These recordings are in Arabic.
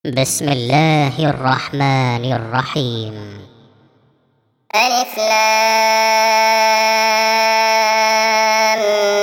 بسم الله الرحمن الرحيم. ألف لام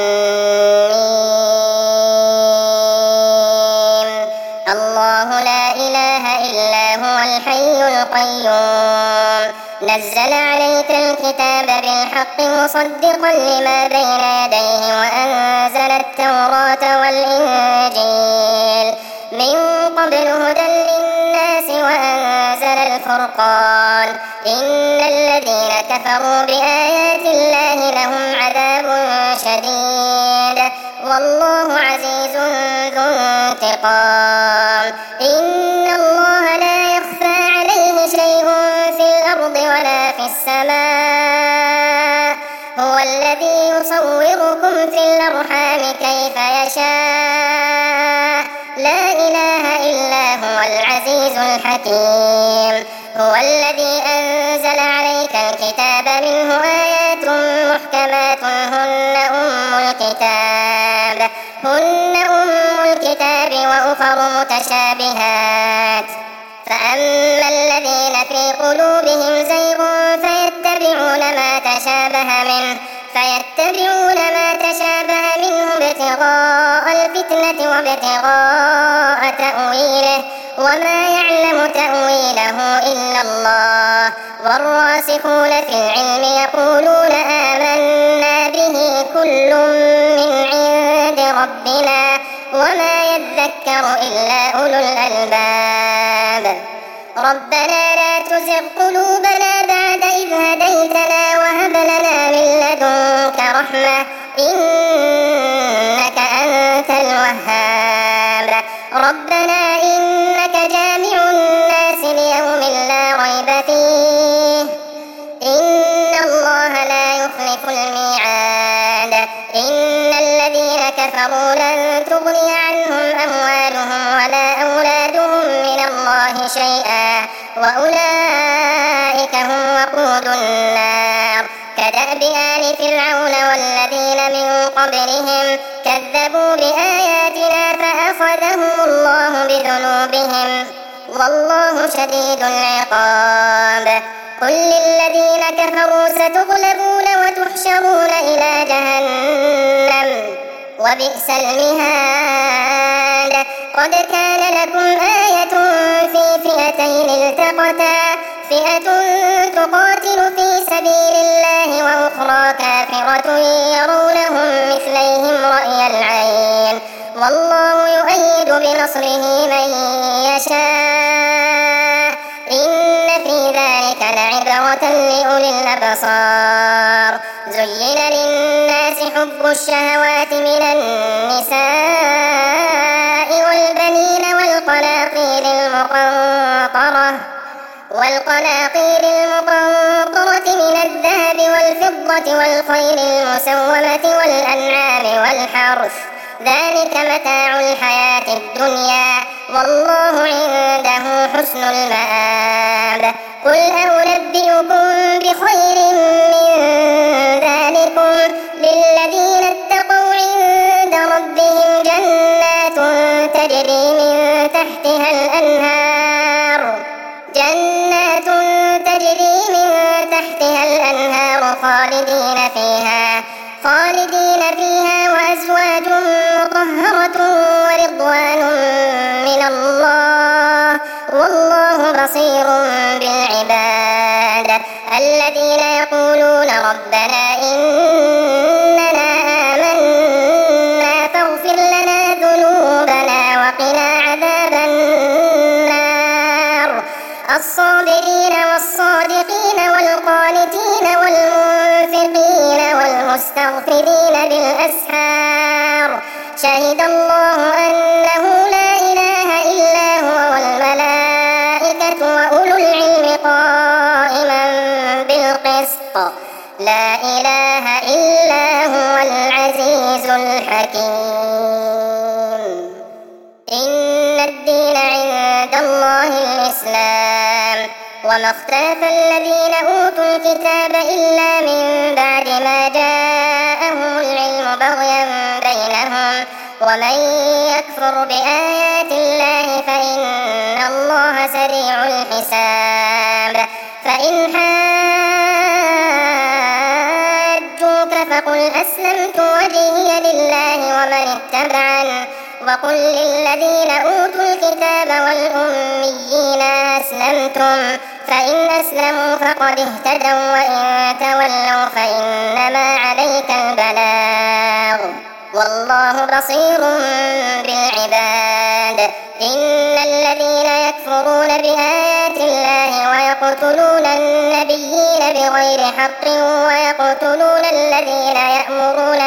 ميم. الله لا إله إلا هو الحي القيوم نزل عليك الكتاب بالحق مصدقا لما بين يديه وأنزل التوراة والإنجيل من قبل هدى للناس وأنزل الفرقان إن الذين كفروا بآيات الله لهم عذاب شديد والله عزيز ذو انتقام. إن الله لا يخفى عليه شيء في الأرض ولا في السماء هو الذي يصوركم في الأرحام كيف يشاء لا إله إلا هو العزيز الحكيم. هو الذي أنزل عليك الكتاب منه آيات محكمات هن أم الكتاب وأخر متشابهات فأما الذين في قلوبهم زيغ فيتبعون ما تشابه منه ابتغاء الفتنة وابتغاء تأويله وما يعلم تأويله إلا الله والراسخون في العلم يقولون آمنا به كل من عند ربنا وما يذكر إلا أولو الألباب. ربنا لا تزغ قلوبنا بعد إذ هديتنا وهب لنا من لدنك رحمة إنك أنت الوهاب. ربنا إنك جامع الناس ليوم لا ريب فيه إن الله لا يخلف الميعاد. إن الذين كفروا لن تغني عنهم أموالهم ولا أولادهم من الله شيئا وأولئك هم وقود النار. كدأب آل فرعون والذين من قبلهم كذبوا بآياتنا فأخذهم الله بذنوبهم والله شديد العقاب. قل للذين كفروا ستغلبون وتحشرون إلى جهنم وبئس المهاد. قد كان لكم آية في فئتين التقتا فئة تقاتل في سبيل الله وأخرى كافرة يرونهم مثليهم رأي العين والله يؤيد بنصره من يشاء إن في ذلك لعبرة لأولي الأبصار. زين للناس حب الشهوات من النساء والبنين والقناطير المقنطرة من الذهب والفضة والخيل المسومة والأنعام والحرث ذلك متاع الحياة الدنيا والله عنده حسن المآب. قل أنبئكم بخير من ذلكم للذين اتقوا عند ربهم جنات تجري من تحتها الأنهار خالدين فيها وأزواج مطهرة ورضوان من الله والله بصير بالعباد. الذين يقولون ربنا إننا آمنا فاغفر لنا ذنوبنا وقنا عذاب النار. الصابرين والصادقين والقانتين والمنفقين والمستغفرين بالأسحار شهد الله أنه لا إله إلا هو والملائكة وأولو العلم قائما بالقسط لا إله إلا هو العزيز الحكيم. إن الدين عند الله الإسلام وما اختلف الذين أوتوا الكتاب إلا من بعد ما جاءهم العلم بغيا بينهم ومن يكفر بآيات الله فإن الله سريع الحساب. فإن حاجوك فقل أسلمت وجهي لله ومن اتبعني، وقل للذين أوتوا الكتاب والأميين أسلمتم، فإن أسلموا فقد اهتدوا، وإن تولوا فإنما عليك البلاغ، والله بصير بالعباد. إن الذين يكفرون بآيات الله ويقتلون النبيين بغير حق ويقتلون الذين يأمرون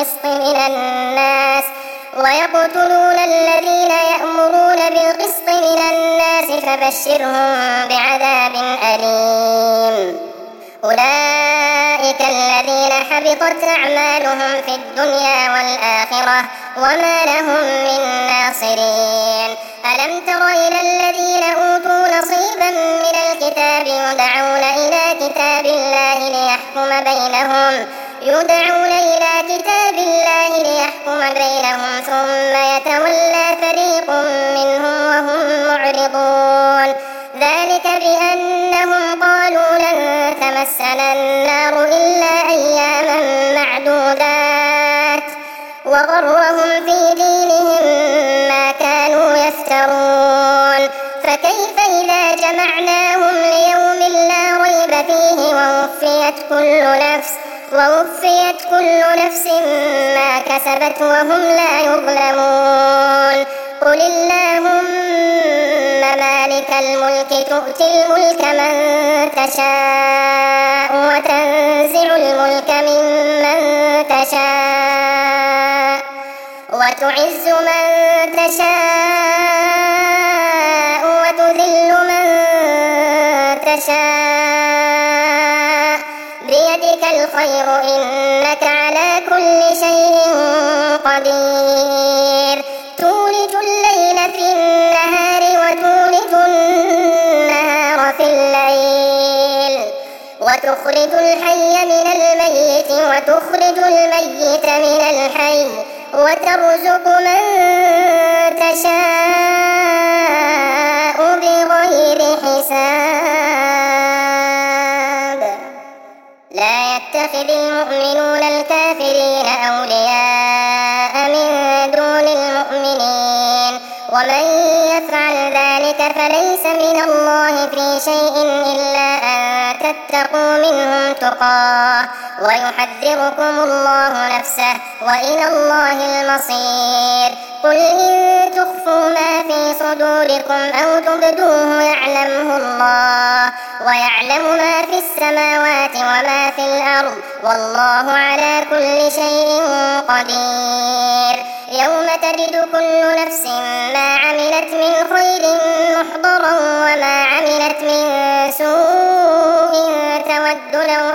بالقسط من الناس فبشرهم بعذاب أليم. أولئك الذين حبطت أعمالهم في الدنيا والآخرة وما لهم من ناصرين. ألم تر إلى الذين أوتوا نصيبا من الكتاب يدعون إلى كتاب الله ليحكم بينهم ثم يتولى فريق منهم وهم معرضون. ذلك بأنهم قالوا لن تمسنا النار إلا أياما معدودات، وغرهم في دينهم ما كانوا يفترون. فكيف إذا جمعناهم ليوم لا ريب فيه ووفيت كل نفس ما كسبت وهم لا يظلمون. قل اللهم مالك الملك تؤتي الملك من تشاء وتنزع الملك ممن تشاء وتعز من تشاء وتذل من تشاء، بيدك الخير إنك على كل شيء قدير. تولج الليل في النهار وتولج النهار في الليل، وتخرج الحي من الميت وتخرج الميت من الحي، وترزق من تشاء بغير حساب. لا يتخذ المؤمنون الكافرين أولياء من دون المؤمنين، ومن يفعل ذلك فليس من الله في شيء إلا أن تتقوا منهم تقاه، ويحذركم الله نفسه، وإلى الله المصير. قل إن تخفوا ما في صدوركم أو تبدوه يعلمه الله، ويعلم ما في السماوات وما في الأرض، والله على كل شيء قدير. يوم تجد كل نفس ما عملت من خير محضرا وما عملت من سوء تود لو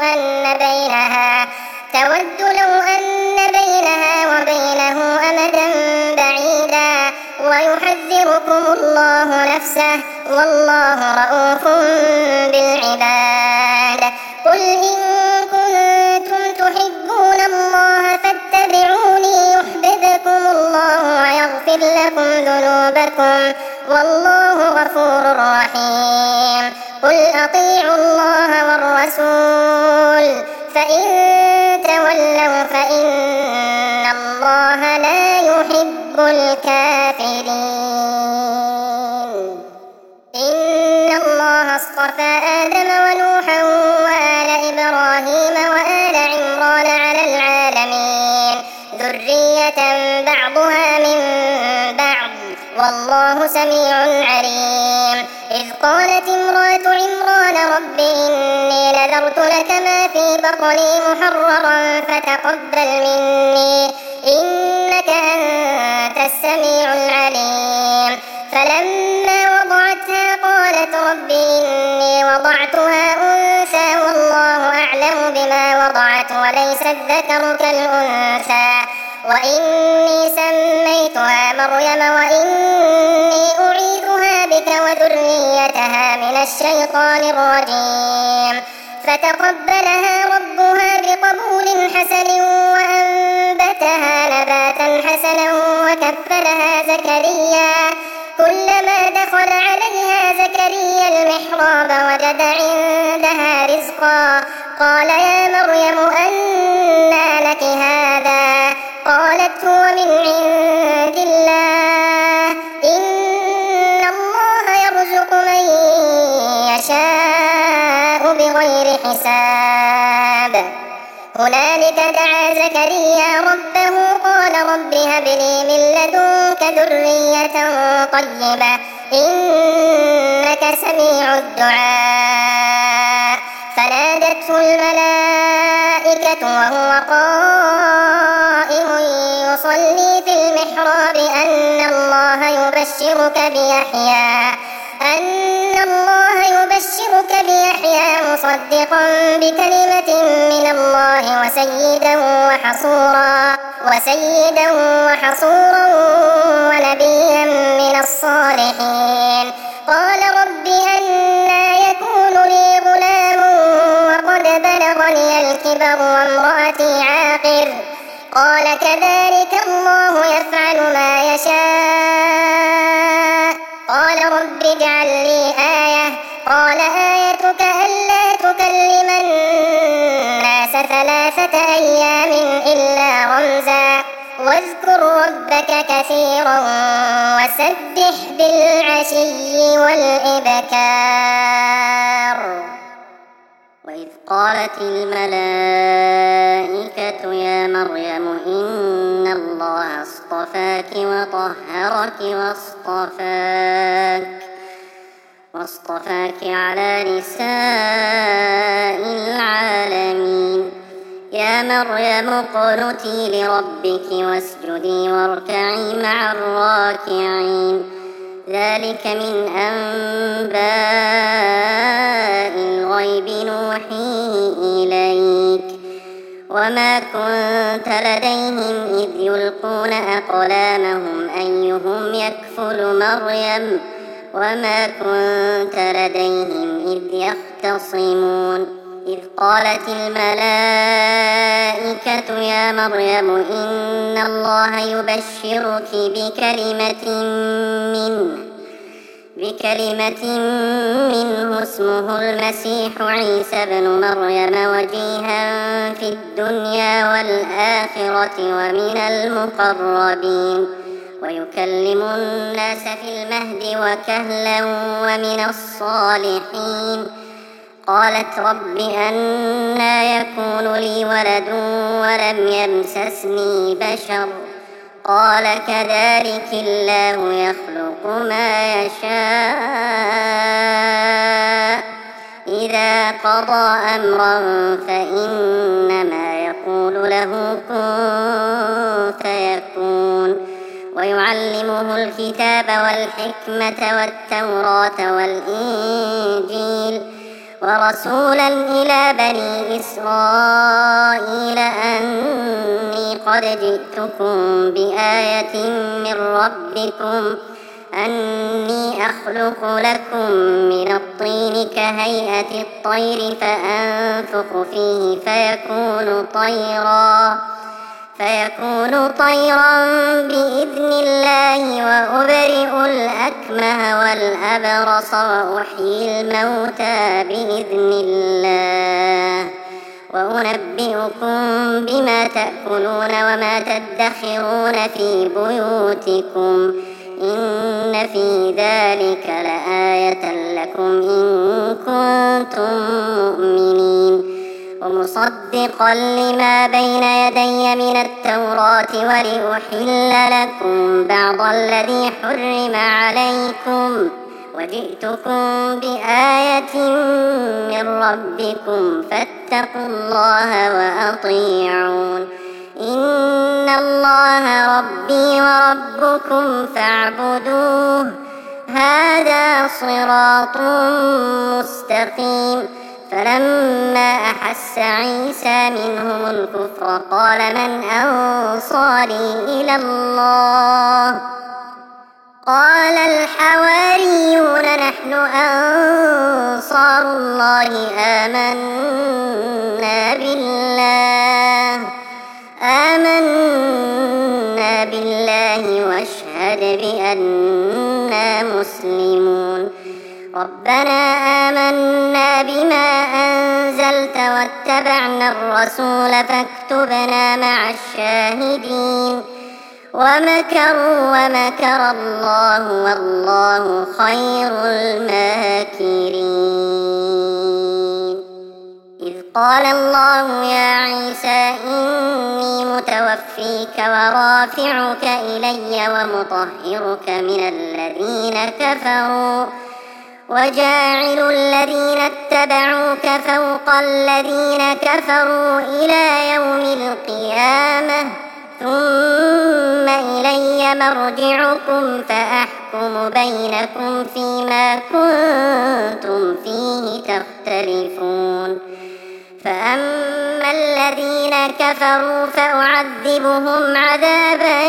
أن بينها وبينه أمدا بعيدا، ويحذركم الله نفسه، والله رءوف بالعباد. قل إن كنتم تحبون الله فاتبعوني يحببكم الله ويغفر لكم ذنوبكم، والله غفور رحيم. قل أطيعوا الله والرسول، فإن تولوا فإن الله لا يحب الكافرين. إن الله اصطفى آدم ونوحا وآل إبراهيم وآل عمران على العالمين، ذرية بعضها من بعض، والله سميع عليم. إذ قالت امرأة عمران رب إني نذرت لك ما في بطني محررا فتقبل مني إنك أنت السميع العليم. فلما وضعتها قالت رب إني وضعتها أنثى والله أعلم بما وضعت وليس الذكر كالأنثى، وإني سميتها مريم وإني أعيذها بك وذريتها من الشيطان الرجيم. فتقبلها ربها بقبول حسن وأنبتها نباتا حسنا وكفلها زكريا. كلما دخل عليها زكريا المحراب وجد عندها رزقا قال يا مريم أنى لك هذا قالت هو من عند الله إن الله يرزق من يشاء بغير حساب. هنالك دعا زكريا ربه قال رب هب لي من لدنك ذرية طيبة إنك سميع الدعاء. فنادته الملائكة وهو قائم يصلي في المحراب أن الله يبشرك بيحيى مصدقا بكلمة من الله وسيدا وحصورا ونبيا من الصالحين. قال رب أنى يكون لي غلام وقد بلغني الكبر وامرأتي عاقر قال كذلك الله يفعل ما يشاء. قال رب اجعل لي آية قال آيتك ألا تكلم الناس 3 أيام إلا رمزا واذكر ربك كثيرا وسبح بالعشي والإبكار. وإذ قالت الملائكة يا مريم إن الله اصطفاك وطهرك واصطفاك على نساء العالمين. يا مريم اقنتي لربك واسجدي واركعي مع الراكعين. ذلك من أنباء الغيب نوحيه إليك وما كنت لديهم إذ يلقون أقلامهم أيهم يكفل مريم وما كنت لديهم إذ يختصمون. إذ قالت الملائكة يا مريم إن الله يبشرك بكلمة منه اسمه المسيح عيسى بن مريم وجيها في الدنيا والآخرة ومن المقربين ويكلم الناس في المهد وكهلا ومن الصالحين. قالت رب أنى يكون لي ولد ولم يمسسني بشر قال كذلك الله يخلق ما يشاء إذا قضى أمرا فإنما يقول له كن فيكون. ويعلمه الكتاب والحكمة والتوراة والإنجيل ورسولا إلى بني إسرائيل أني قد جئتكم بآية من ربكم أني أخلق لكم من الطين كهيئة الطير فأنفخ فيه فيكون طيرا بإذن الله وأبرئ الأكمه والأبرص وأحيي الموتى بإذن الله وأنبئكم بما تأكلون وما تدخرون في بيوتكم إن في ذلك لآية لكم إن كنتم مؤمنين. ومصدقا لما بين يدي من التوراة ولأحل لكم بعض الذي حرم عليكم وجئتكم بآية من ربكم فاتقوا الله وأطيعون. إن الله ربي وربكم فاعبدوه هذا صراط مستقيم. فلما أحس عيسى منهم الكفر قال من أنصاري إلى الله قال الحواريون نحن أنصار الله آمنا بالله واشهد بأننا مسلمون. ربنا آمنا بما أنزلت واتبعنا الرسول فاكتبنا مع الشاهدين ومكروا ومكر الله والله خير الماكرين. إذ قال الله يا عيسى إني متوفيك ورافعك إلي ومطهرك من الذين كفروا وجاعل الذين اتبعوك فوق الذين كفروا إلى يوم القيامة ثم إلي مرجعكم فأحكم بينكم فيما كنتم فيه تختلفون. فأما الذين كفروا فأعذبهم عذابا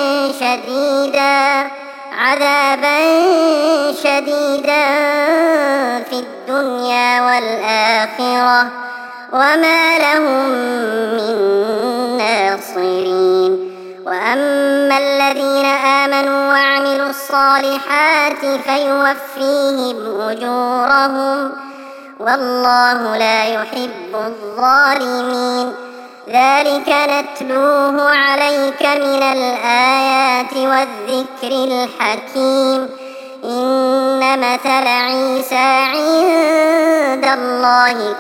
شديدا في الدنيا والآخرة وما لهم من ناصرين. وأما الذين آمنوا وعملوا الصالحات فيوفيهم أجورهم والله لا يحب الظالمين. ذلك نتلوه عليك من الآيات والذكر الحكيم. إن مثل عيسى عند الله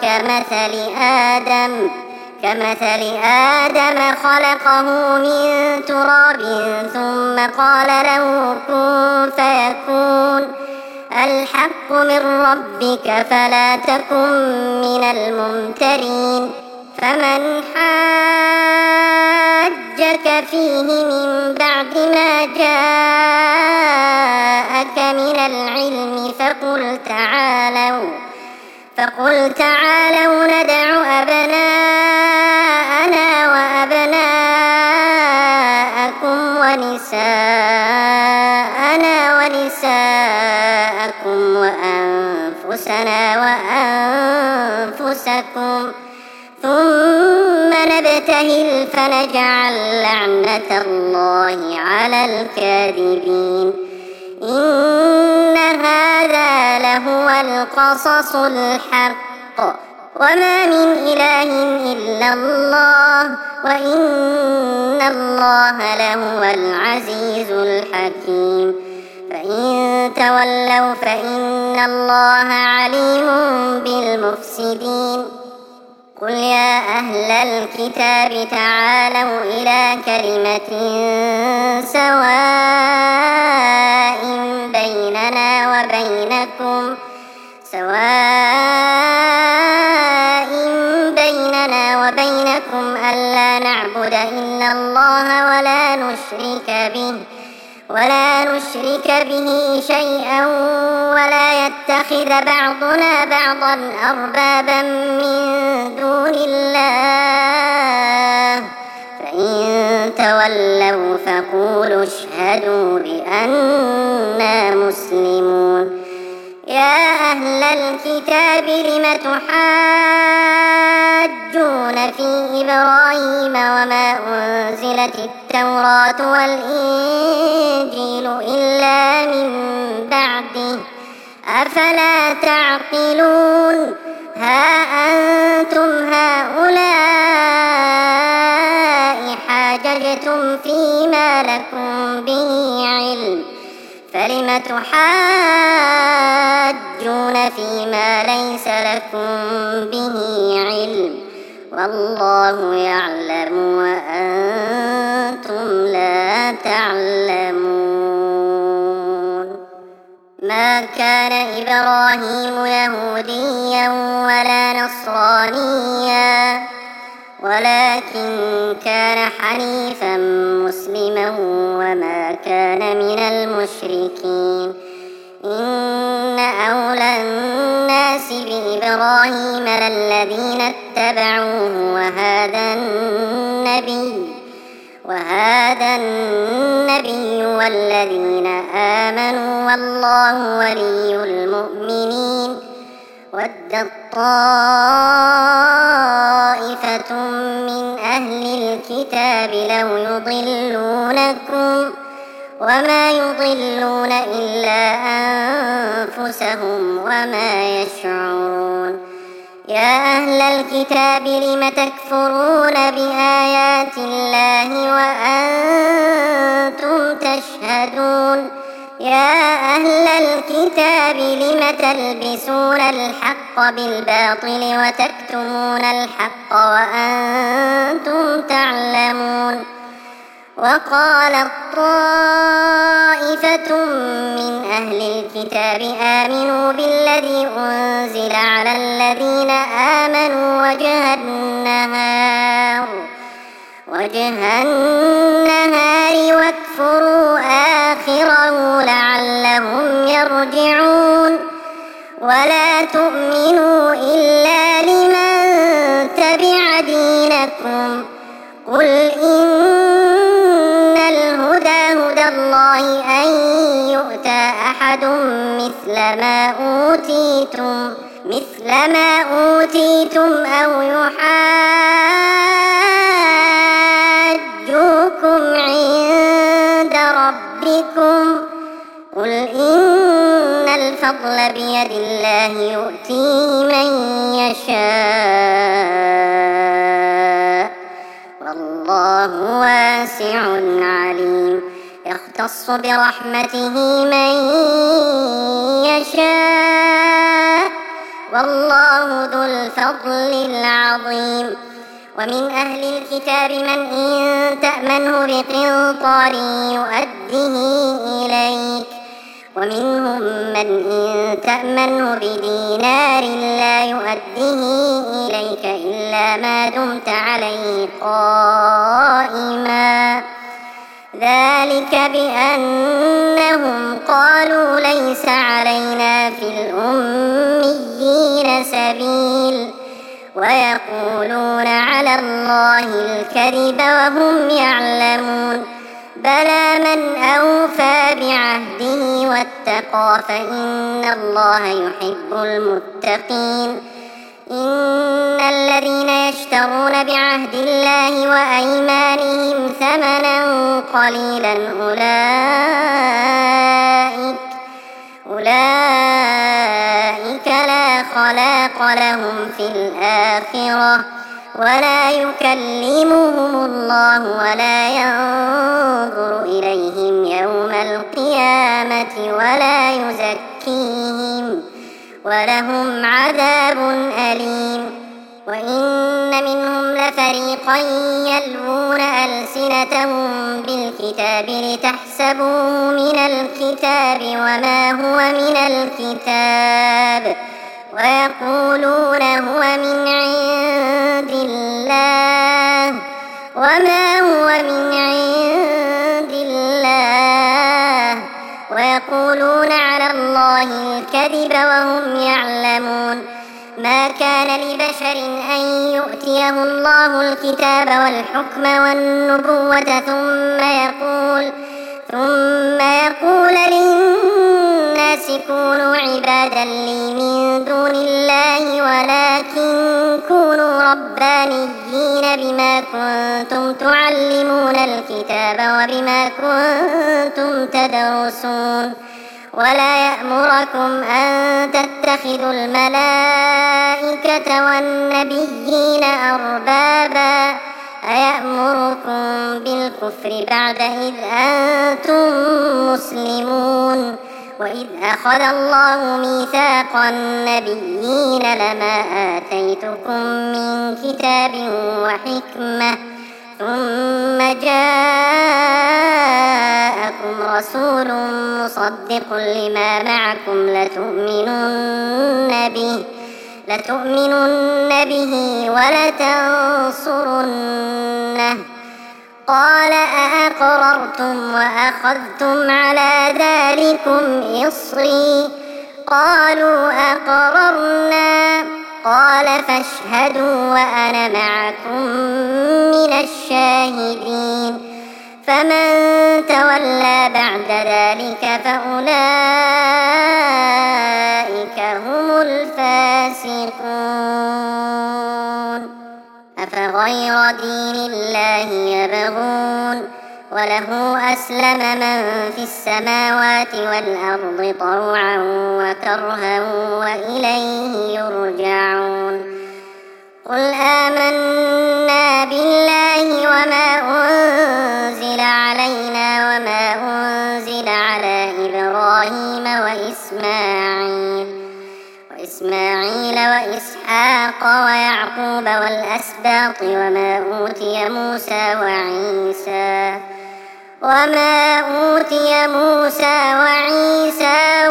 كمثل آدم خلقه من تراب ثم قال له كن فيكون. الحق من ربك فلا تكن من الممترين. فمن حاجك فيه من بعد ما جاءك من العلم فقل تعالوا ندع أبناءنا وأبناءكم ونساءنا ونساءكم وأنفسنا وأنفسكم ثم نبتهل فنجعل لعنة الله على الكاذبين. إن هذا لهو القصص الحق وما من إله إلا الله وإن الله لهو العزيز الحكيم. فإن تولوا فإن الله عليم بالمفسدين. قل يا أهل الكتاب تعالوا إلى كلمة سواء بيننا وبينكم ألا نعبد إلا الله ولا نشرك به شيئا ولا يتخذ بعضنا بعضا أربابا من دون الله. فإن تولوا فقولوا اشهدوا بأننا مسلمون. يا أهل الكتاب لم تحاجون في إبراهيم وما أنزلت التوراة والإنجيل إلا من بعده أفلا تعقلون. ها أنتم هؤلاء حاججتم فيما لكم به علم فلم تحاجون فيما ليس لكم به علم والله يعلم وأنتم لا تعلمون. ما كان إبراهيم يهوديا ولا نصرانيا ولكن كان حنيفا مسلما وما كان من المشركين. إن أولى الناس بإبراهيم للذين اتبعوه وهذا النبي والذين آمنوا والله ولي المؤمنين. ودت طائفة من أهل الكتاب لو يضلونكم وما يضلون إلا أنفسهم وما يشعرون. يا أهل الكتاب لم تكفرون بآيات الله وأنتم تشهدون. يا أهل الكتاب لم تلبسون الحق بالباطل وتكتمون الحق وأنتم تعلمون. وقالت طائفة من أهل الكتاب آمنوا بالذي أنزل على الذين آمنوا وجه النهار واكفروا آخره لعلهم يرجعون. ولا تؤمنوا إلا لمن تبع دينكم. قل إن الهدى هدى الله أن يؤتى أحد مثل ما أوتيتم أو يحاجوكم عند ربكم. قل إن الفضل بيد الله يؤتيه من يشاء والله واسع عليم. يختص برحمته من يشاء والله ذو الفضل العظيم. ومن أهل الكتاب من إن تأمنه بقنطار يؤده إليك ومنهم من إن تأمنه بدينار لا يؤده إليك إلا ما دمت عليه قائما. ذلك بأنهم قالوا ليس علينا في الأميين سبيل ويقولون على الله الكذب وهم يعلمون. بلى من أوفى بعهده واتقى فإن الله يحب المتقين. إن الذين يشترون بعهد الله وأيمانهم ثمنا قليلا أولئك لا خلاق لهم في الآخرة ولا يكلمهم الله ولا ينظر إليهم يوم القيامة ولا يزكيهم ولهم عذاب أليم. وإن منهم لفريقا يلوون ألسنتهم بالكتاب لتحسبوه من الكتاب وما هو من الكتاب ويقولون هو من عند الله وما هو من عند الله ويقولون على الله الكذب وهم يعلمون. ما كان لبشر أن يؤتيه الله الكتاب والحكم والنبوة ثم يقول للناس كونوا عبادا لي من دون الله ولكن كونوا ربانيين بما كنتم تعلمون الكتاب وبما كنتم تدرسون. ولا يأمركم أن تتخذوا الملائكة والنبيين أربابا أيأمركم بالكفر بعد إذ أنتم مسلمون. وإذ أخذ الله ميثاق النبيين لما آتيتكم من كتاب وحكمة ثم جاءكم رسول مصدق لما معكم لتؤمنن به ولتنصرنه. قال أأقررتم وأخذتم على ذلكم إصري قالوا أقررنا. قال فاشهدوا وأنا معكم من الشاهدين. فمن تولى بعد ذلك فأولئك هم الفاسقون. أفغير دين الله يبغون وله أسلم من في السماوات والأرض طوعا وكرها وإليه يرجعون قل آمنا بالله وما أنزل علينا وما أنزل على إبراهيم وإسماعيل وإسحاق ويعقوب والأسباط وما أوتي موسى وعيسى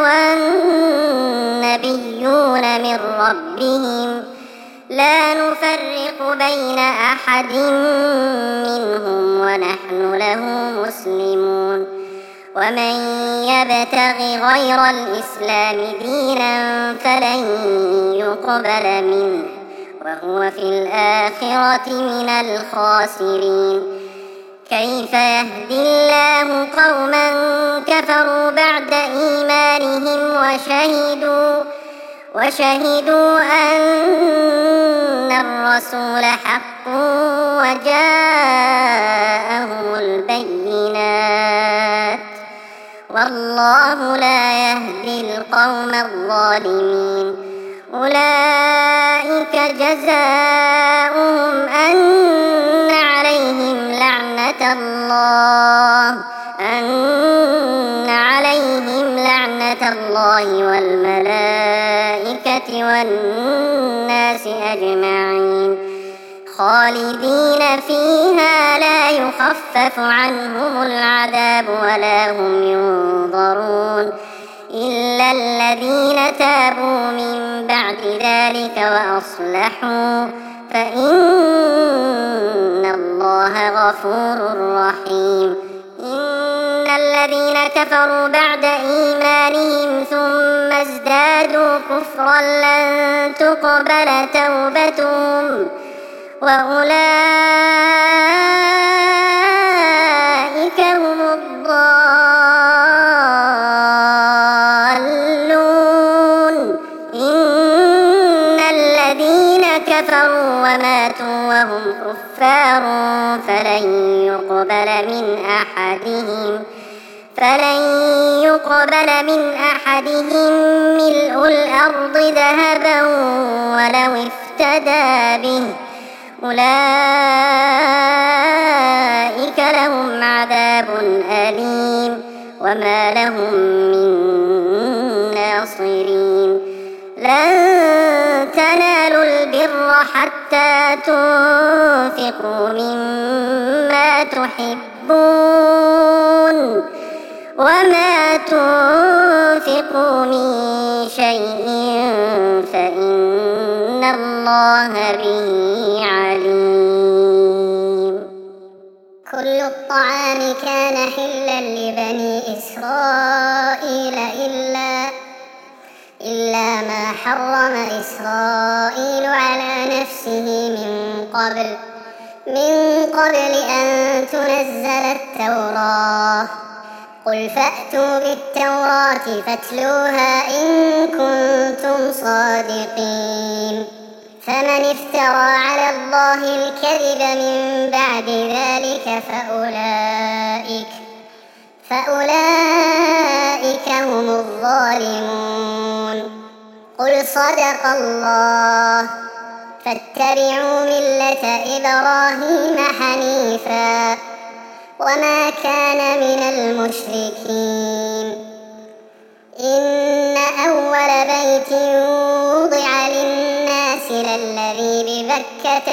والنبيون من ربهم لا نفرق بين أحد منهم ونحن له مسلمون ومن يبتغ غير الإسلام دينا فلن يقبل منه وهو في الآخرة من الخاسرين كيف يهدي الله قوما كفروا بعد إيمانهم وشهدوا أن الرسول حق وجاءهم البينات والله لا يهدي القوم الظالمين أولئك جزاؤهم أن عليهم لعنة الله والملائكة والناس أجمعين خالدين فيها لا يخفف عنهم العذاب ولا هم ينظرون إلا الذين تابوا من بعد ذلك وأصلحوا فإن الله غفور رحيم إن الذين كفروا بعد إيمانهم ثم ازدادوا كفرا لن تقبل توبتهم وأولئك هم الضالون إن الذين كفروا وماتوا وهم كفار فلن يقبل من أحدهم ملء الأرض ذهبا ولو افتدى به أولئك لهم عذاب أليم وما لهم من ناصرين لن تنالوا البر حتى تنفقوا مما تحبون وما تنفقوا من شيء فإن الله به عليم كل الطعام كان حلا لبني إسرائيل إلا ما حرم إسرائيل على نفسه من قبل أن تنزل التوراة قل فأتوا بالتوراة فاتلوها إن كنتم صادقين فمن افترى على الله الكذب من بعد ذلك فأولئك هم الظالمون قل صدق الله فاتبعوا ملة إبراهيم حنيفا وما كان من المشركين إن أول بيت وضع للناس للذي ببكة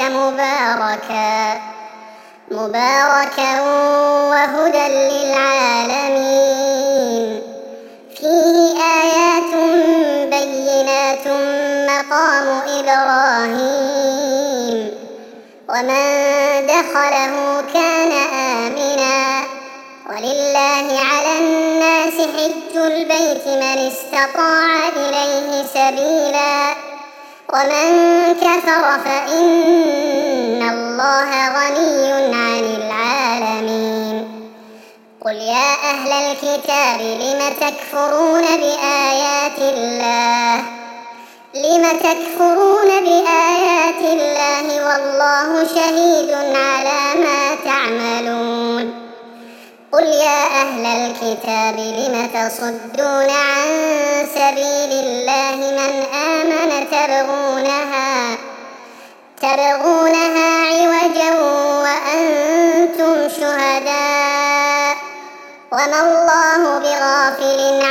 مباركا وهدى للعالمين فيه آيات بينات مقام إبراهيم ومن دخله كان آمنا ولله على الناس حج البيت من استطاع إليه سبيلا ومن كفر فإن الله غني عن العالمين قل يا أهل الكتاب لم تكفرون بآيات الله والله شهيد على ما تعملون يا أهل الكتاب لم تصدون عن سبيل الله من آمن تبغونها عوجا وأنتم شهداء وما الله بغافل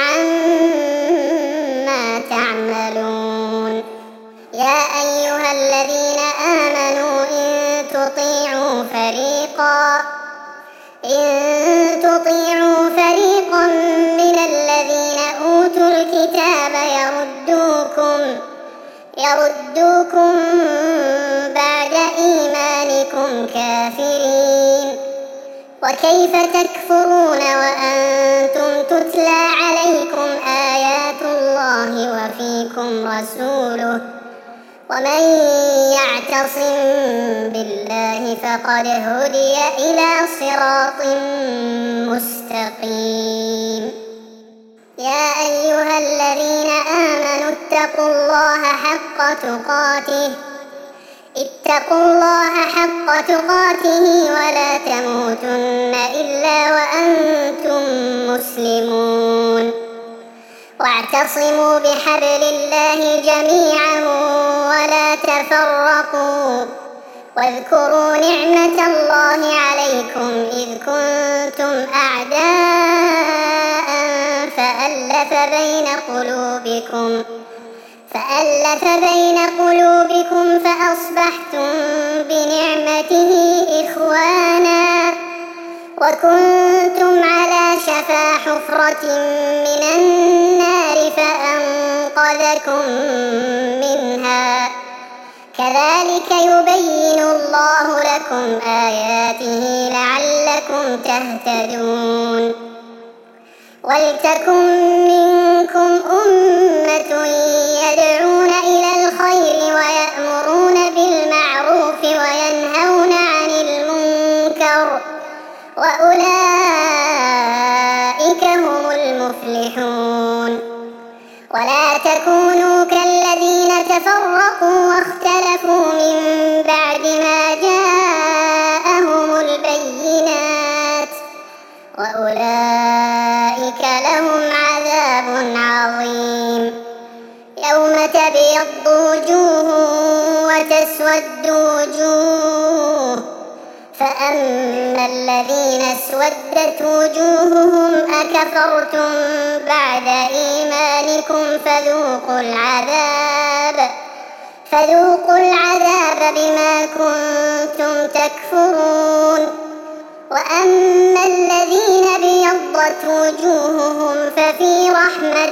عما تعملون. يا أيها الذين آمنوا إن تطيعوا فريقا من الذين أوتوا الكتاب يردوكم بعد إيمانكم كافرين. وكيف تكفرون وأنتم تتلى عليكم آيات الله وفيكم رسوله ومن يعتصم بالله فقد هدي إلى صراط مستقيم. يا أيها الذين آمنوا اتقوا الله حق تقاته ولا تموتن إلا وأنتم مسلمون. واعتصموا بحبل الله جميعا ولا تفرقوا واذكروا نعمة الله عليكم إذ كنتم أعداء فألف بين قلوبكم فأصبحتم بنعمته إخوانا وكنتم على شفا حفرة من النار فأنقذكم منها. كذلك يبين الله لكم آياته لعلكم تهتدون. ولتكن منكم أمة يدعون إلى الخير ويأمرون بالمعروف وينهون عن المنكر وأولئك هم المفلحون. ولا تكونوا كالذين تفرقوا واختلفوا من بعد ما جاءهم البينات وأولئك لهم عذاب عظيم. يوم تبيض وجوه وتسود وجوه فأما الذين اسودت وجوههم أكفرتم بعد إيمانكم فذوقوا العذاب بما كنتم تكفرون. وأما الذين ابيضت وجوههم ففي رحمة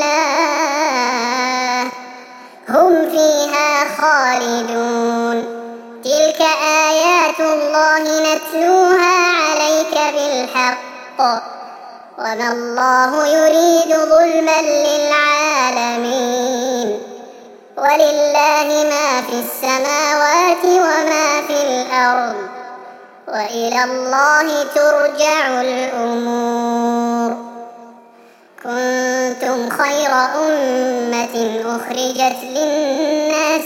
الله هم فيها خالدون. تلك آيات الله نتلوها عليك بالحق وما الله يريد ظلما للعالمين. ولله ما في السماوات وما في الأرض وإلى الله ترجع الأمور. كنتم خير أمة أخرجت للناس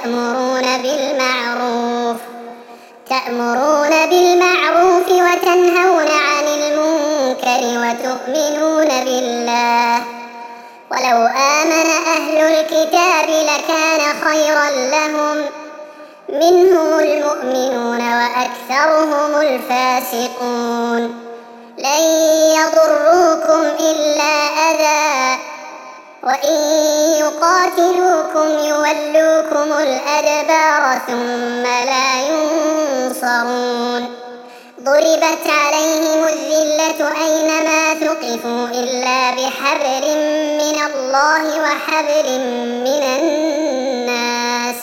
تأمرون بالمعروف وتنهون عن المنكر وتؤمنون بالله. ولو آمن أهل الكتاب لكان خيرا لهم منهم المؤمنون وأكثرهم الفاسقون. لن يضروكم إلا أذى وإن يقاتلوكم يولوكم الأدبار ثم لا ينصرون. ضربت عليهم الذلة أينما ثقفوا إلا بحبل من الله وحبل من الناس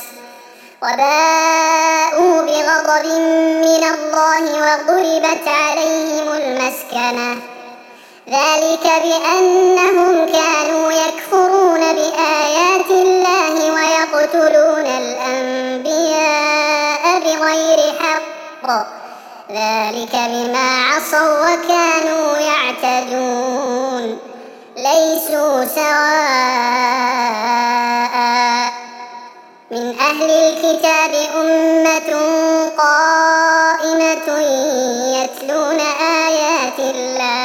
وباءوا بغضب من الله وضربت عليهم المسكنة ذلك بأنهم كانوا يكفرون بآيات الله ويقتلون الأنبياء بغير حق ذلك بما عصوا وكانوا يعتدون. ليسوا سواء من أهل الكتاب أمة قائمة يتلون آيات الله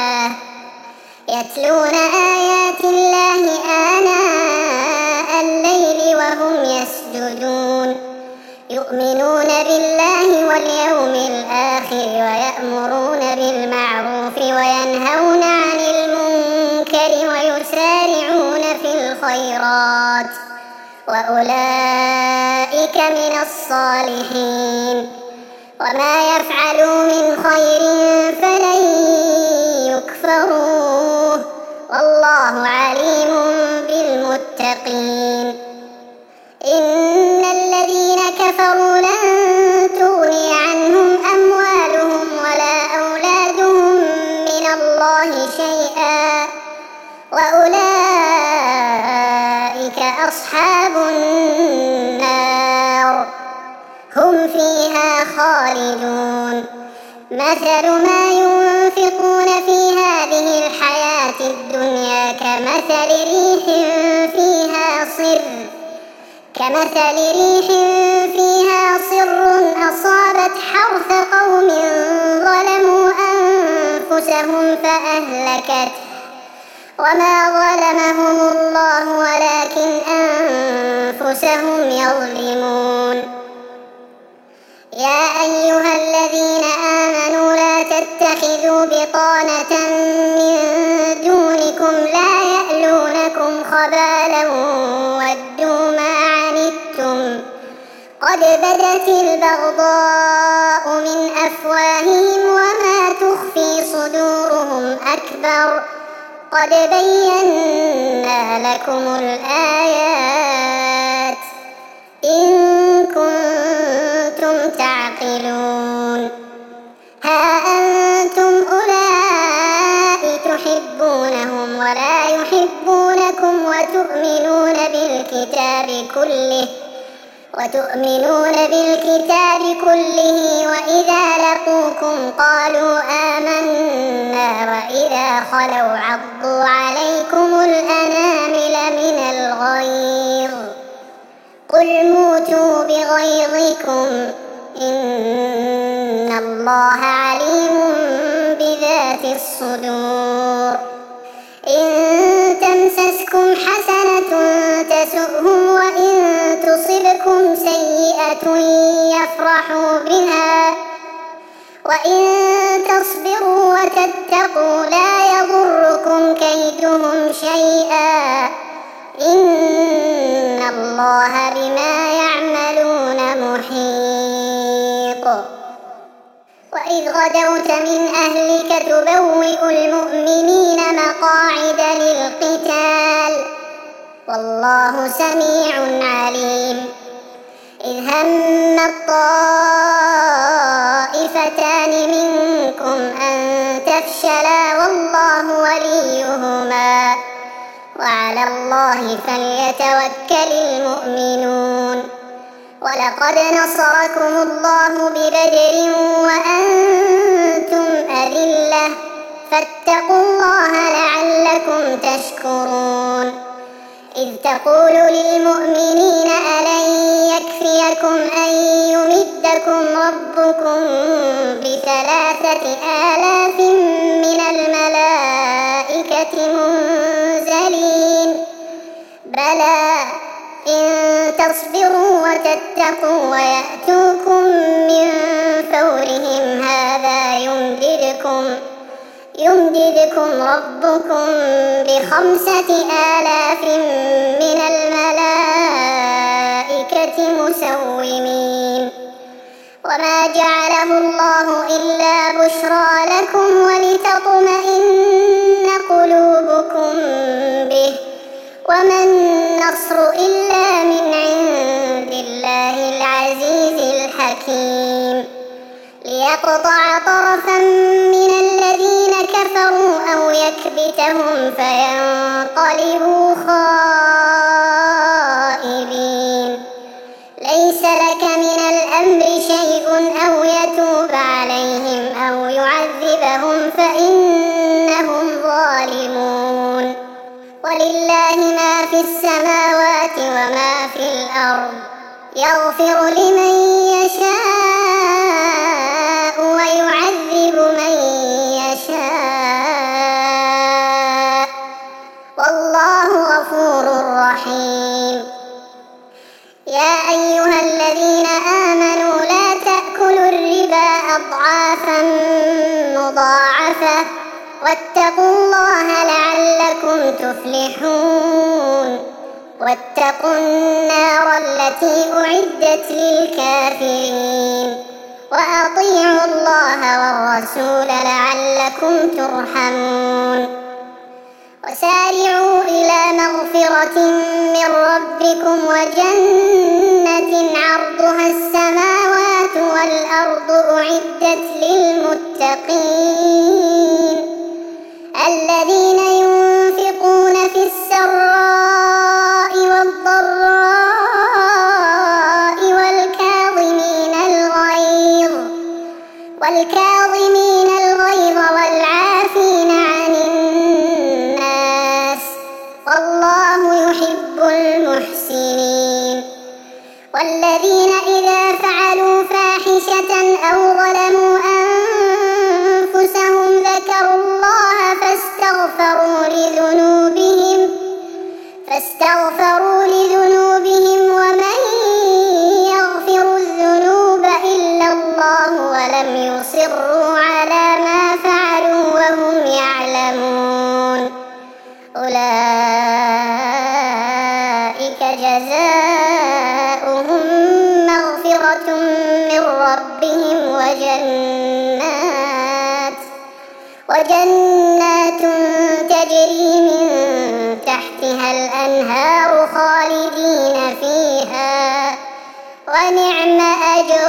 يتلون آيات الله آناء الليل وهم يسجدون يؤمنون بالله واليوم الآخر ويأمرون بالمعروف وينهون عن المنكر ويسارعون في الخيرات وأولئك من الصالحين وما يفعلوا من خير فلن يكفروه والله عليم بالمتقين. إن الذين كفروا لن تغني عنهم أموالهم ولا أولادهم من الله شيئا وأولئك أصحاب النار هم فيها خالدون. مثل ما ينفقون في هذه الحياة الدنيا كمثل ريح فيها صر أصابت حرث قوم ظلموا أنفسهم فأهلكته وما ظلمهم الله ولكن أنفسهم يظلمون. يا أيها الذين آمنوا لا تتخذوا بطانة من دونكم لا يألونكم خبالا ودوا ما عنتم قد بدت البغضاء من أفواههم وما تخفي صدورهم أكبر قد بينا لكم الآيات إن كنتم تعقلون. ها أنتم أولئك تحبونهم ولا يحبونكم وتؤمنون بالكتاب كله وإذا لقوكم قالوا آمنا وإذا خلوا عضوا عليكم الأنامل من الغيظ قل موتوا بغيظكم إن الله عليم بذات الصدور. إن تمسسكم حسنة تسؤهم وإن تصبكم سيئة يفرحوا بها وإن تصبروا وتتقوا لا يضركم كيدهم شيئا إن الله بما يعملون محيط. وإذ غدوت من أهلك تبوئ المؤمنين مقاعد للقتال والله سميع عليم. إذ هم الطائفتان منكم أن تفشلا والله وليهما وعلى الله فليتوكل المؤمنون. ولقد نصركم الله ببدر وأنتم أذلة فاتقوا الله لعلكم تشكرون. إذ تقول للمؤمنين ألن يكفيكم أن يمدكم ربكم ب3,000 من الملائكة منزلين بلى إن تصبروا وتتقوا ويأتوكم من فورهم هذا يمددكم ربكم ب5,000 من الملائكة مسومين. وما جعله الله إلا بشرى لكم ولتطمئن قلوبكم به وما النصر إلا من عند الله العزيز الحكيم. ليقطع طرفا من الذين كفروا أو يكبتهم فينقلبوا خائبين. ليس لك من الأمر شيء أو يتوب عليهم أو يعذبهم فإنهم ظالمون. ولله ما في السماوات وما في الأرض يغفر لمن يشاء ويعذب من يشاء أضعافا مضاعفة واتقوا الله لعلكم تفلحون واتقوا النار التي أعدت للكافرين وأطيعوا الله والرسول لعلكم ترحمون وسارعوا إلى مغفرة من ربكم وجنة عرضها السماوات والأرض أعدت للمتقين الذين ينفقون في السراء والضراء والكاظمين الغيظ والعافين عن الناس والله يحب المحسنين والذين إذا فعلوا فاحشة أو ظلموا أنفسهم ذكروا الله فاستغفروا لذنوبهم ومن يغفر الذنوب إلا الله ولم يصروا على ما فعلوا وهم يعلمون أولئك جزاؤهم مغفرة من ربهم وجنات تجري من تحتها الأنهار خالدين فيها ونعم أجر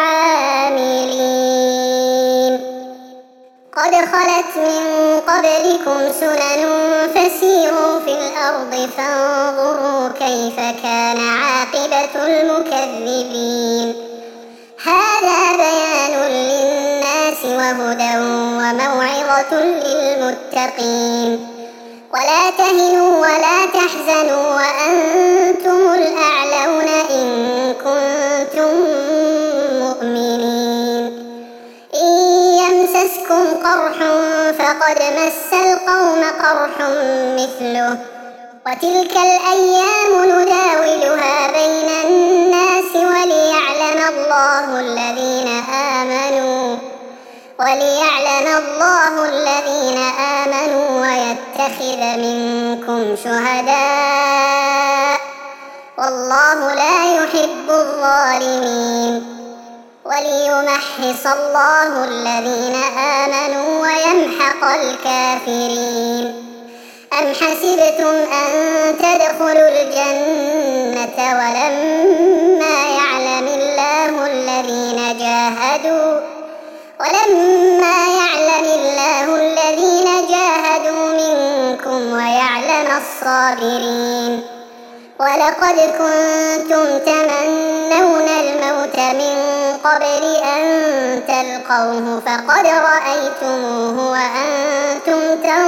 العاملين قد خلت من قبلكم سنن فسيروا في الأرض فانظروا كيف كان عاقبة المكذبين هذا بيان للناس وهدى وموعظة للمتقين ولا تهنوا ولا تحزنوا وأنتم الأعلون إن كنتم مؤمنين إن يمسسكم قرح فقد مس القوم قرح مثله وتلك الأيام نداولها بين الناس وليعلم الله الذين آمنوا ويتخذ منكم شهداء والله لا يحب الظالمين وليمحص الله الذين آمنوا ويمحق الكافرين أم حسبتم أن تدخلوا الجنة ولما يعلم الله الذين جاهدوا منكم ويعلم الصابرين ولقد كنتم تمنون الموت من قبل أن تلقوه فقد رأيتموه وأنتم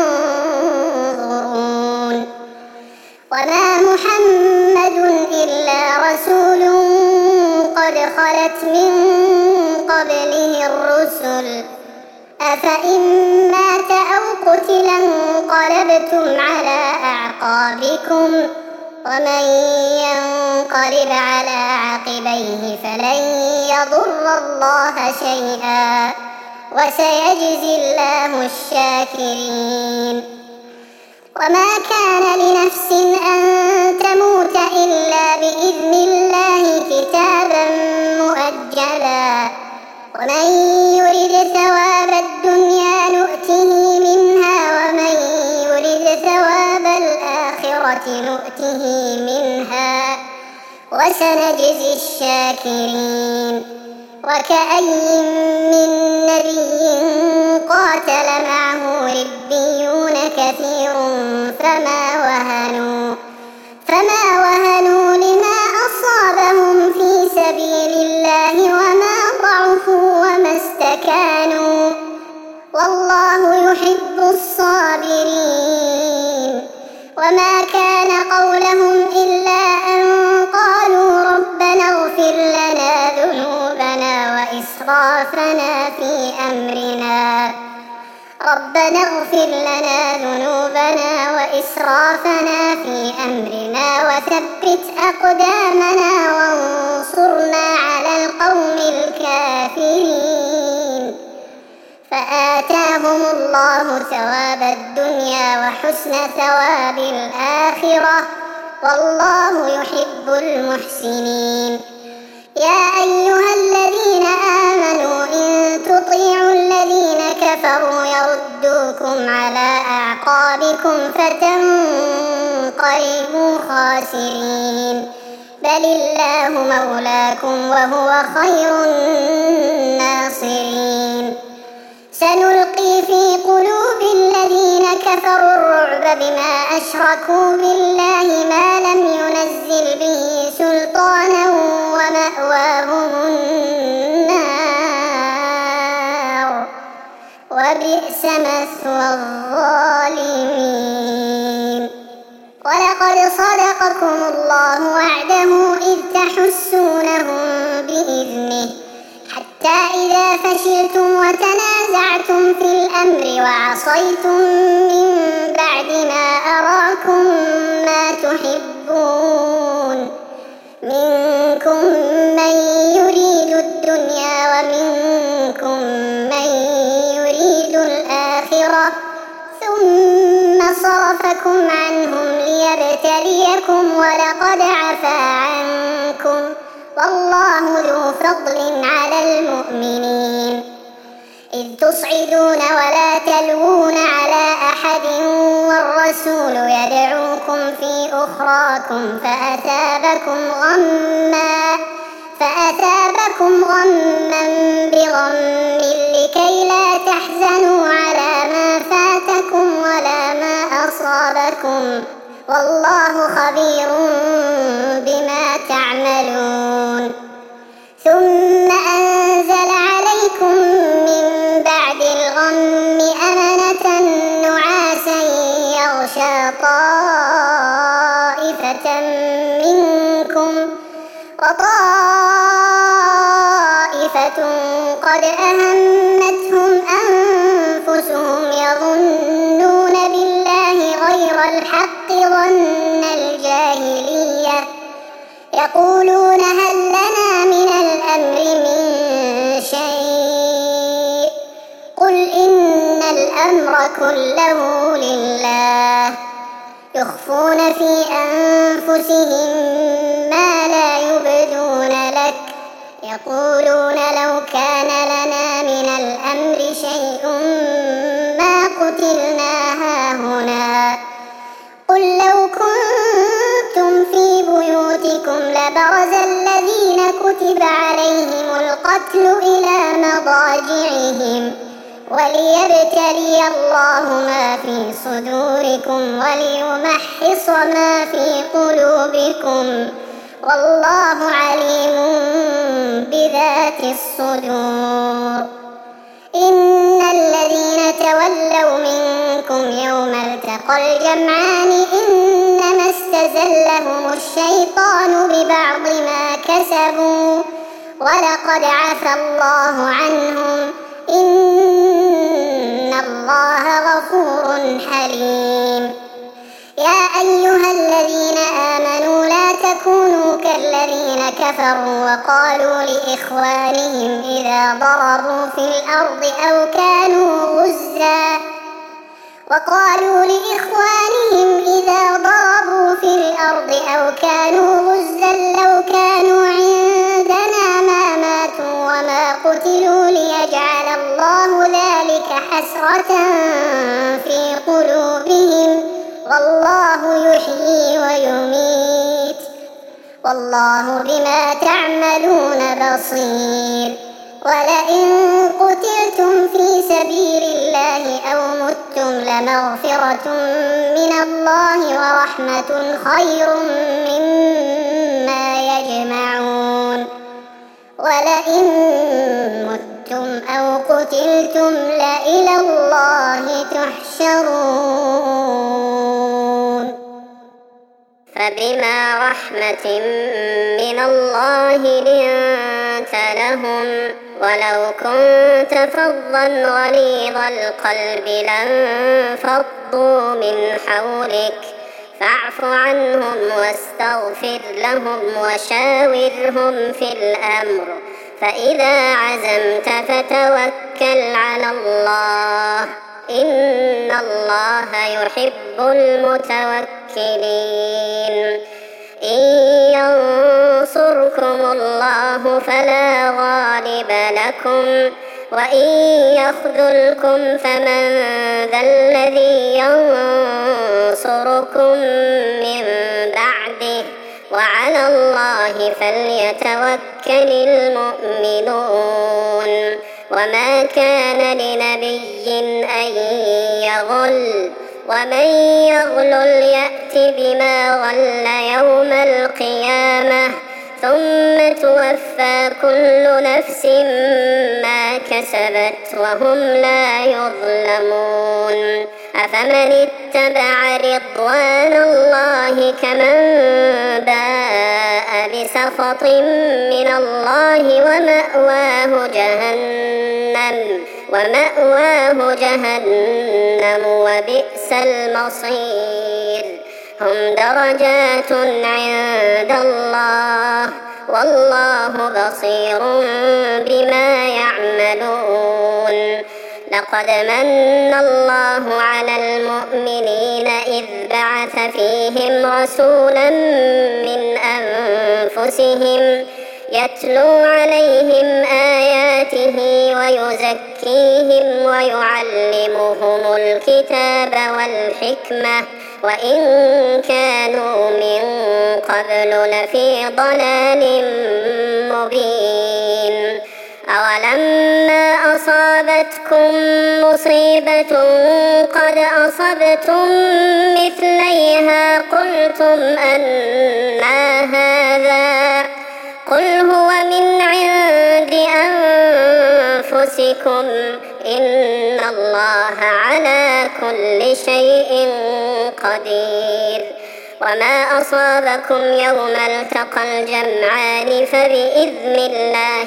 تنظرون وما محمد إلا رسول قد خلت من قبله الرسل أفإن مات أو قتلا انقلبتم على أعقابكم ومن ينقلب على عقبيه فلن يضر الله شيئا وسيجزي الله الشاكرين وما كان لنفس أن تموت إلا بإذن الله كتابا مؤجلا ومن يرد ثواب الدنيا نؤته منها ومن يرد ثواب الآخرة نؤته منها وسنجزي الشاكرين وكأي من نبي قاتل معه ربيون كثير فما وهنوا لما أصابهم في سبيل الله وما ضعفوا وما استكانوا والله يحب الصابرين وما كان قولهم إلا أن قالوا ربنا اغفر لنا ذنوبنا وإسرافنا في أمرنا وثبت أقدامنا وانصرنا على القوم الكافرين لهم الله ثواب الدنيا وحسن ثواب الآخرة، والله يحب المحسنين. يا أيها الذين آمنوا إن تطيعوا الذين كفروا يردوكم على أعقابكم فتنقلبوا خاسرين، بل الله مولاكم وهو خير الناصرين. سنلقي في قلوب الذين كفروا الرعب بما أشركوا بالله ما لم ينزل به سلطانا ومأواهم النار وبئس مثوى الظالمين. ولقد صدقكم الله وعده إذ تحسونهم بإذنه حتى إذا فشلتم وتنازعتم في الأمر وعصيتم من بعد ما أراكم ما تحبون، منكم من يريد الدنيا ومنكم من يريد الآخرة، ثم صرفكم عنهم ليبتليكم ولقد عفا عنكم، والله ذو فضل على المؤمنين. إذ تصعدون ولا تلوون على أحد والرسول يدعوكم في أخراكم فأثابكم غما بغم لكي لا تحزنوا على ما فاتكم ولا ما أصابكم، والله خبير بما تعملون. ثم أنزل عليكم من بعد الغم أمنة نعاسا يغشى طائفة منكم وطائفة قد أهمتهم أنفسهم يظنون بالله غير الحق ظن الجاهلية يقولون هل لنا من الأمر من شيء، قل إن الأمر كله لله، يخفون في أنفسهم ما لا يبدون لك، يقولون لو كان لنا من الأمر شيء ما قتلنا هاهنا، قل لو كنتم في بيوتكم لبرز الذين كتب عليهم القتل إلى مضاجعهم وليبتلي الله ما في صدوركم وليمحص ما في قلوبكم، والله عليم بذات الصدور. إن الذين تولوا منكم يوم التقى الجمعان إنما استزلهم الشيطان ببعض ما كسبوا ولقد عفا الله عنهم، إن الله غفور حليم. يا أيها الذين آمنوا لا تكونوا كالذين كفروا وقالوا لإخوانهم إذا ضربوا في الأرض أو كانوا غزا لو كانوا عندنا ما ماتوا وما قتلوا ليجعل الله ذلك حسرة في قلوبهم، والله يحيي ويميت، والله بما تعملون بصير. ولئن قتلتم في سبيل الله أو متم لمغفرة من الله ورحمة خير مما يجمعون. ولئن متم أو قتلتم لإلى الله تحشرون. فبما رحمة من الله لنت لهم، ولو كنت فظا غليظ القلب لانفضوا من حولك فاعف عنهم واستغفر لهم وشاورهم في الأمر، فإذا عزمت فتوكل على الله إن الله يحب المتوكلين إن ينصركم الله فلا غالب لكم وإن يخذلكم فمن ذا الذي ينصركم من بعده وعلى الله فليتوكل المؤمنون وما كان لنبي أن يغل ومن يغلل يأت بما غل يوم القيامة ثم توفى كل نفس ما كسبت وهم لا يظلمون أفمن اتبع رضوان الله كمن باء بسخط من الله ومأواه جهنم وبئس المصير هم درجات عند الله والله بصير بما يعملون لقد من الله على المؤمنين إذ بعث فيهم رسولا من أنفسهم يتلو عليهم آياته ويزكيهم ويعلمهم الكتاب والحكمة وإن كانوا من قبل لفي ضلال مبين أولما أصابتكم مصيبة قد أصبتم مثليها قلتم أنى هذا قل هو من عند أنفسكم إن الله على كل شيء قدير وما أصابكم يوم التقى الجمعان فبإذن الله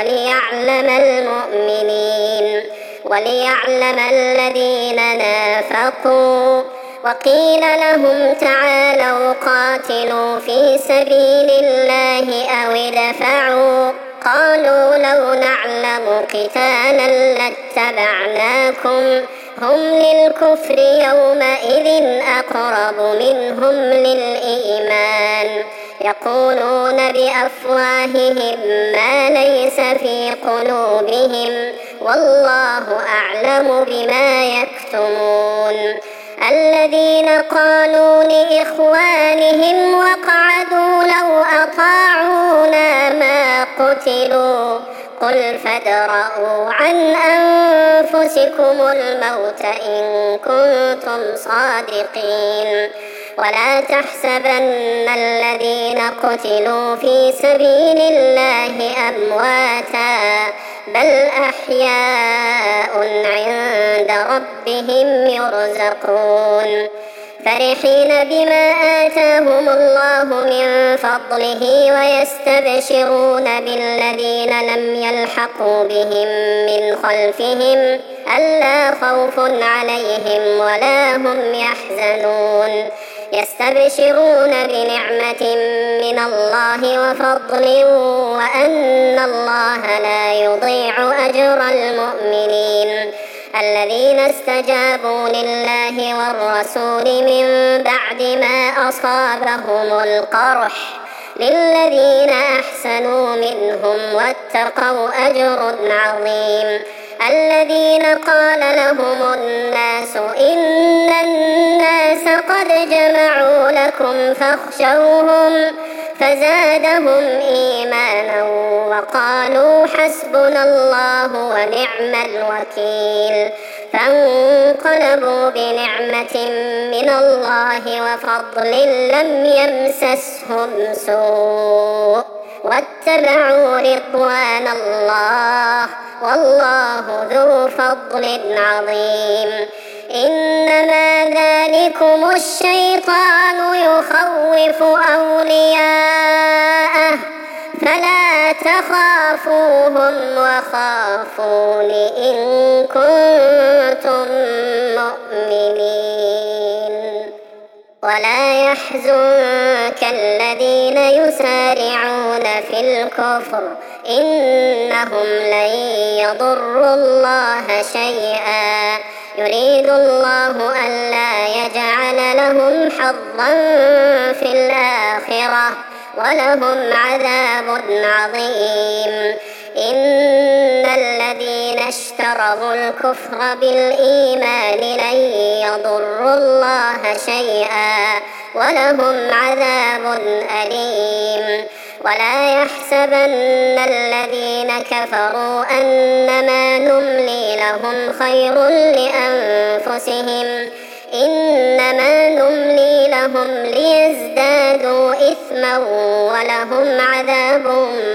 وليعلم الذين نافقوا وقيل لهم تعالوا قاتلوا في سبيل الله أو ادفعوا قالوا لو نعلم قتالا لاتبعناكم هم للكفر يومئذ أقرب منهم للإيمان يقولون بأفواههم ما ليس في قلوبهم والله أعلم بما يكتمون الذين قالوا لإخوانهم وقعدوا لو أطاعونا ما قتلوا قل فادرءوا عن أنفسكم الموت إن كنتم صادقين ولا تحسبن الذين قتلوا في سبيل الله أمواتا بل أحياء عند ربهم يرزقون فرحين بما آتاهم الله من فضله ويستبشرون بالذين لم يلحقوا بهم من خلفهم ألا خوف عليهم ولا هم يحزنون يستبشرون بنعمة من الله وفضل وأن الله لا يضيع أجر المؤمنين الذين استجابوا لله والرسول من بعد ما أصابهم القرح للذين أحسنوا منهم واتقوا أجر عظيم الذين قال لهم الناس إن الناس قد جمعوا لكم فاخشوهم فزادهم إيمانا وقالوا حسبنا الله ونعم الوكيل فانقلبوا بنعمة من الله وفضل لم يمسسهم سوء واتبعوا رضوان الله والله ذو فضل عظيم إنما ذلكم الشيطان يخوف أولياءه فلا تخافوهم وخافون إن كنتم مؤمنين ولا يحزنك الذين يسارعون في الكفر إنهم لن يضروا الله شيئا يريد الله ألا يجعل لهم حظا في الآخرة ولهم عذاب عظيم إن الذين اشتروا الكفر بالإيمان لن يضروا الله شيئا ولهم عذاب أليم ولا يحسبن الذين كفروا أنما نملي لهم خير لأنفسهم إنما نملي لهم ليزدادوا إثما ولهم عذاب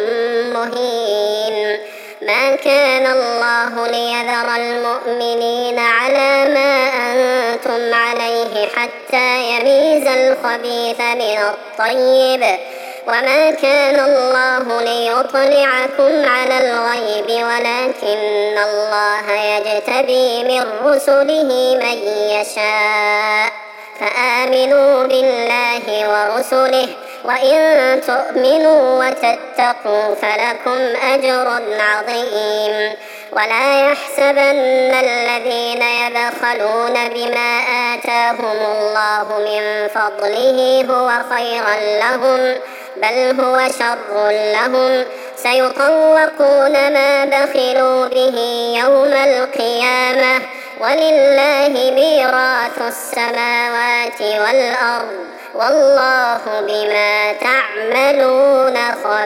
مهين ما كان الله ليذر المؤمنين على ما أنتم عليه حتى يميز الخبيث من الطيب وما كان الله ليطلعكم على الغيب ولكن الله يجتبي من رسله من يشاء فآمنوا بالله ورسله وإن تؤمنوا وتتقوا فلكم أجر عظيم ولا يحسبن الذين يبخلون بما آتاهم الله من فضله هو خيرا لهم بل هو شر لهم سيطوقون ما بخلوا به يوم القيامة ولله ميراث السماوات والأرض والله بما تعملون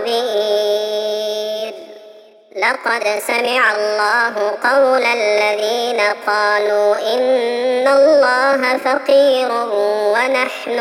خبير لقد سمع الله قول الذين قالوا إن الله فقير ونحن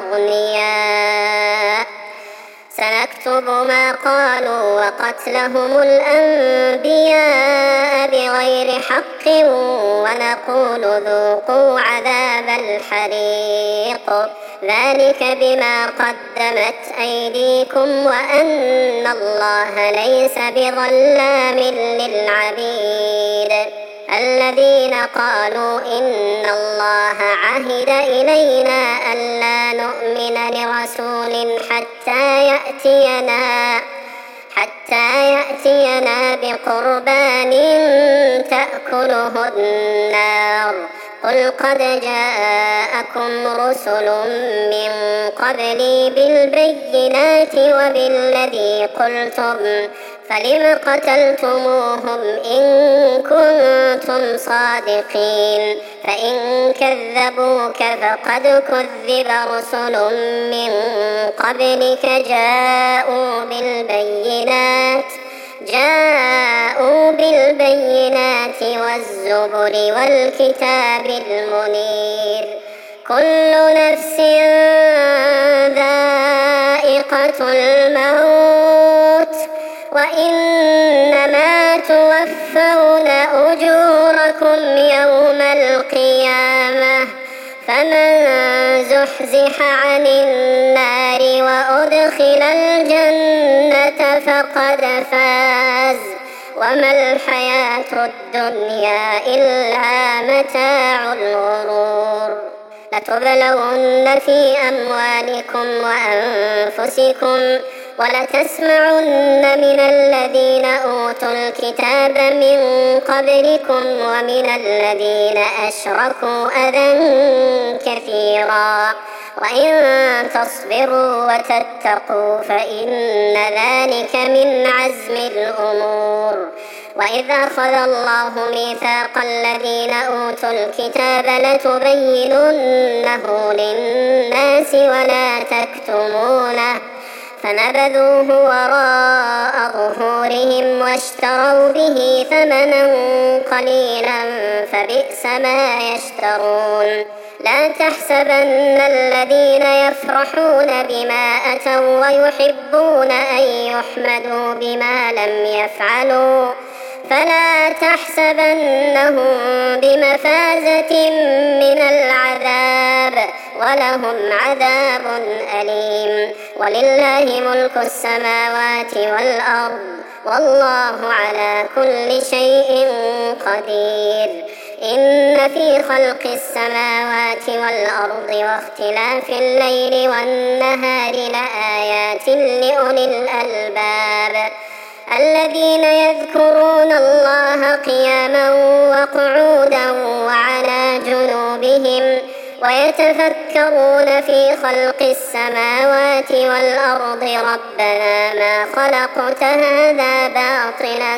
أغنياء سنكتب ما قالوا وقتلهم الأنبياء بغير حق ونقول ذوقوا عذاب الحريق ذلك بما قدمت أيديكم وأن الله ليس بظلام للعبيد الذين قالوا إن الله عهد إلينا ألا نؤمن لرسول حتى يأتينا بقربان تأكله النار قل قد جاءكم رسل من قبلي بالبينات وبالذي قلتم فلم قتلتموهم إن كنتم صادقين فإن كذبوك فقد كذب رسل من قبلك جاءوا بالبينات والزبر والكتاب المنير كل نفس ذائقة الموت وإنما توفون أجوركم يوم القيامة فمن زحزح عن النار وأدخل الجنة فقد فاز وما الحياة الدنيا إلا متاع الغرور لتبلون في أموالكم وأنفسكم ولتسمعن من الذين أوتوا الكتاب من قبلكم ومن الذين أشركوا أذى كثيرا وإن تصبروا وتتقوا فإن ذلك من عزم الأمور وإذ أخذ الله ميثاق الذين أوتوا الكتاب لتبيننه للناس ولا تكتمونه فنبذوه وراء ظهورهم واشتروا به ثمنا قليلا فبئس ما يشترون لا تحسبن الذين يفرحون بما أتوا ويحبون أن يحمدوا بما لم يفعلوا فلا تحسبنهم بمفازة من العذاب ولهم عذاب أليم ولله ملك السماوات والأرض والله على كل شيء قدير إن في خلق السماوات والأرض واختلاف الليل والنهار لآيات لأولي الألباب الذين يذكرون الله قياما وقعودا وعلى جنوبهم ويتفكرون في خلق السماوات والأرض ربنا ما خلقت هذا باطلا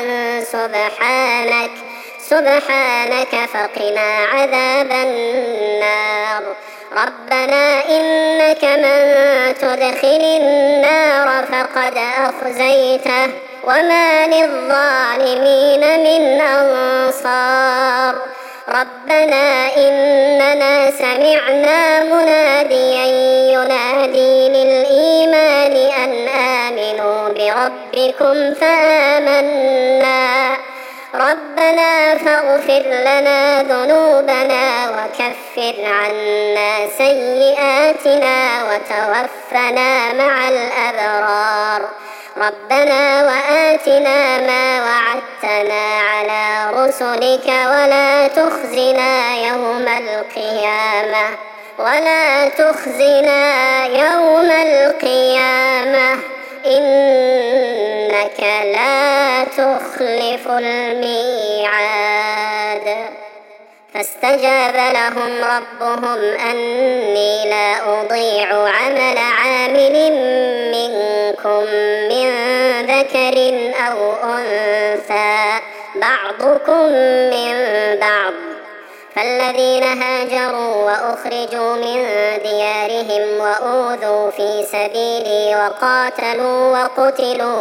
سبحانك فقنا عذاب النار ربنا إنك من تدخل النار فقد أخزيته وما للظالمين من أنصار ربنا إننا سمعنا مناديا ينادي للإيمان أن آمنوا بربكم فآمنا ربنا فاغفر لنا ذنوبنا وكفر عنا سيئاتنا وتوفنا مع الأبرار ربنا وآتنا ما وعدتنا على رسلك ولا تخزنا يوم القيامة إنك لا تخلف الميعاد فاستجاب لهم ربهم أني لا أضيع عمل عامل منكم من ذكر أو أنثى بعضكم من بعض فالذين هاجروا وأخرجوا من ديارهم وأوذوا في سبيلي وقاتلوا وقتلوا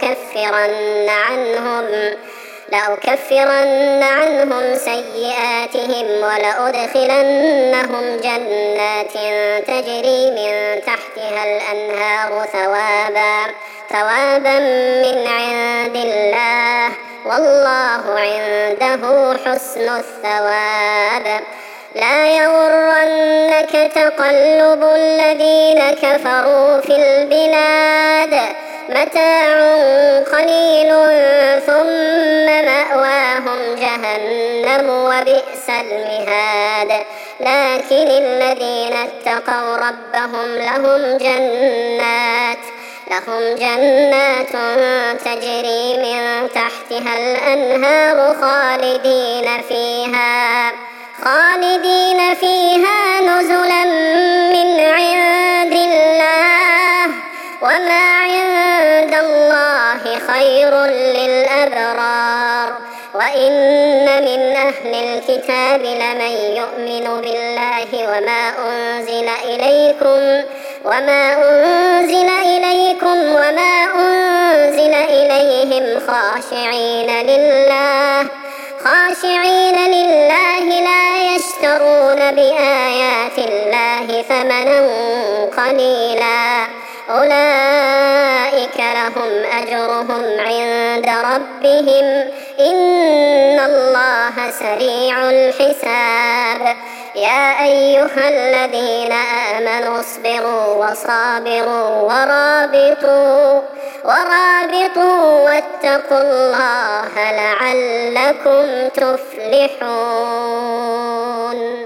لأكفرن عنهم سيئاتهم ولأدخلنهم جنات تجري من تحتها الأنهار ثوابا من عند الله والله عنده حسن الثواب لا يغرنك تقلب الذين كفروا في البلاد متاع قليل ثم مأواهم جهنم وبئس المهاد لكن الذين اتقوا ربهم لهم جنات تجري من تحتها الأنهار خالدين فيها نزلا من عند الله وما عند الله خير للأبرار وإن من أهل الكتاب لمن يؤمن بالله وما أنزل إليهم خاشعين لله لا يشترون بآيات الله ثمنا قليلا أولئك لهم أجرهم عند ربهم إن الله سريع الحساب يا أيها الذين آمنوا اصبروا وصابروا ورابطوا واتقوا الله لعلكم تفلحون.